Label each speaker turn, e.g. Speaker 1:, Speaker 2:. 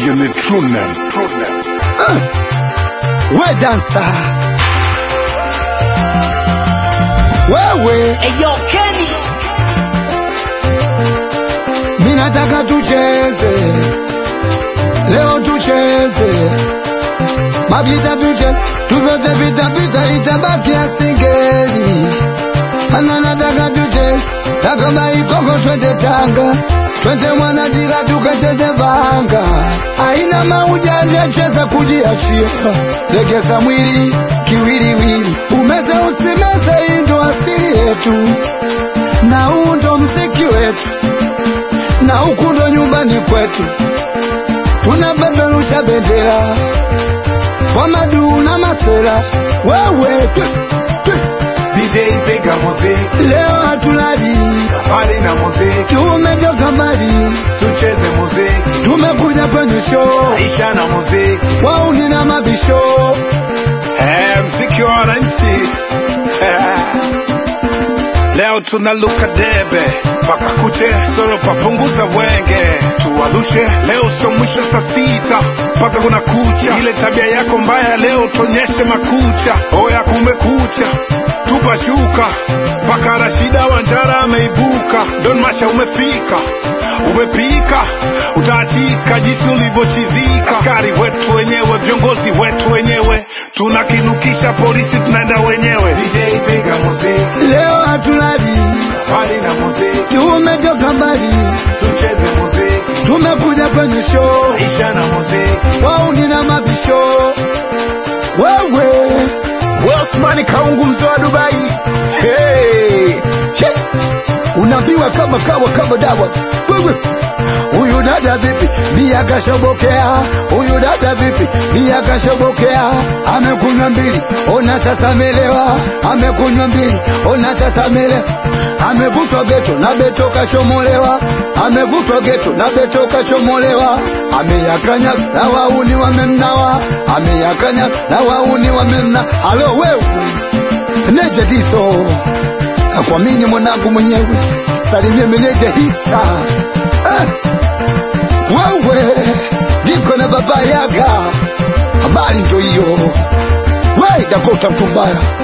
Speaker 1: you need true name.
Speaker 2: We dancer. Wewe.
Speaker 3: Hey yo, Kenny.
Speaker 2: Mina nataka tucheze. Leo tucheze. Magita tucheze. Tuzote pita itabaki ya singeli. Ana nataka tucheze. Takamba ikoko twende Tanga. Twende Mwanadiga tukacheze vanga. Haina maujanja, cheza kujiachia. Legeza mwili kiwiliwili. Umeze usimeze, hii ndo asili yetu. Na huu ndo mziki wetu. Na huku ndo nyumbani kwetu. Tunapeperusha bendera kwa madu na masela. Wewe
Speaker 1: DJ piga muziki,
Speaker 2: leo hatulali,
Speaker 1: safari na muziki,
Speaker 2: tumetoka mbali,
Speaker 1: tucheze muziki,
Speaker 2: tumekuja kwenye show,
Speaker 1: maisha na muziki,
Speaker 2: wauni na mabisho.
Speaker 1: mziki wa wananchi. Leo tunaluka debe paka kuche, solo papunguza wenge, tuwalushe. Leo sio mwisho saa sita paka kuna kucha. Ile tabia yako mbaya leo tonyeshe makucha. Oya kumekucha, tupa shuka paka Rashida Wanjara ameibuka. Don Masha umefika, umepika, utaachika jinsi ulivyochizika. Askari wetu wenyewe, viongozi wetu wenyewe, tunakinukisha polisi tunaenda wenyewe. DJ piga muziki,
Speaker 2: Leo hatulali,
Speaker 1: safari na muziki,
Speaker 2: tumetoka mbali,
Speaker 1: tucheze muziki,
Speaker 2: tumekuja kwenye show,
Speaker 1: maisha na muziki,
Speaker 2: wauni na mabisho. Wewe
Speaker 1: Osmani Kaungu mzee wa Dubai. Hey,
Speaker 2: unaambiwa kama kawa kama dawa. Wewe huyu dada vipi bia kashobokea, huyu dada vipi bia kashobokea. Amekunywa mbili ona sasa melewa, amekunywa mbili ona sasa melewa. Amevutwa geto na beto kachomolewa, amevutwa geto na beto kachomolewa. Ameyakanya na wauni wamemnawa, ameyakanya na wauni wamemna. Alo wewe Neje Diso, nakuamini mwanangu mwenyewe, salimia meneja Hitsa. Wewe niko na baba Yaga, habari ndo hiyo. We Dakota Mtumbara.